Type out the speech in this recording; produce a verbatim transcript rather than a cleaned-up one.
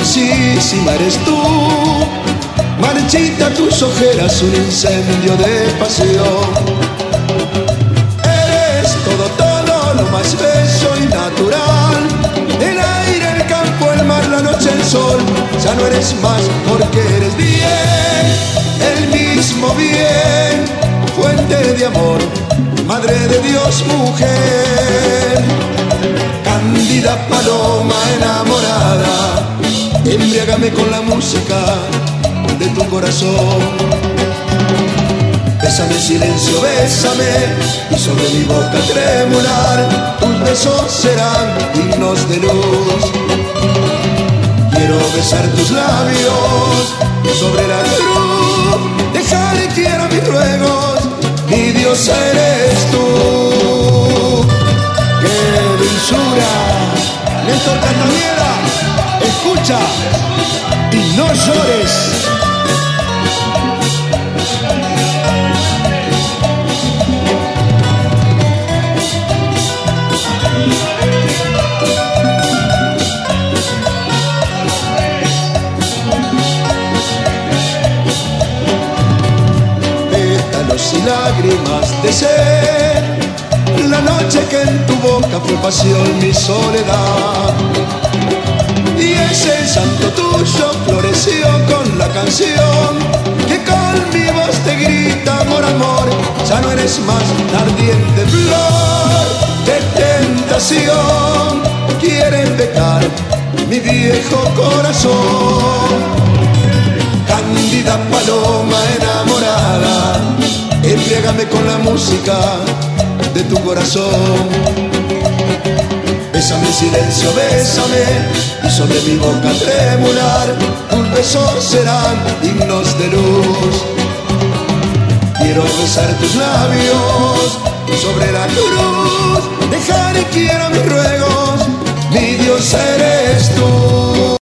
dulcísima eres tú. Marchita tus ojeras, un incendio de pasión. Eres todo, todo lo más bello y natural. El aire, el campo, el mar, la noche, el sol. Ya no eres más porque eres bien, el mismo bien. Fuente de amor, madre de Dios, mujer. Cándida paloma enamorada, embriágame con la música de tu corazón. Bésame en silencio, bésame, y sobre mi boca tremular tus besos serán himnos de luz. Quiero besar tus labios sobre la cruz, dejar quiero mis ruegos, mi Dios eres tú. ¡Qué dulzura! Néstor Castañeda, escucha y no llores. Pétalos y lágrimas de sed, la noche que en tu boca fue pasión, mi soledad. Y ese santo tuyo floreció con la canción que con mi voz te grita, amor, amor. Ya no eres más la ardiente flor de tentación. Quieren pecar mi viejo corazón. Cándida paloma enamorada, embriágame con la música de tu corazón. Bésame en silencio, bésame, y sobre mi boca tremular tus besos serán himnos de luz. Quiero besar tus labios sobre la cruz, dejar y quiero mis ruegos, mi Dios eres tú.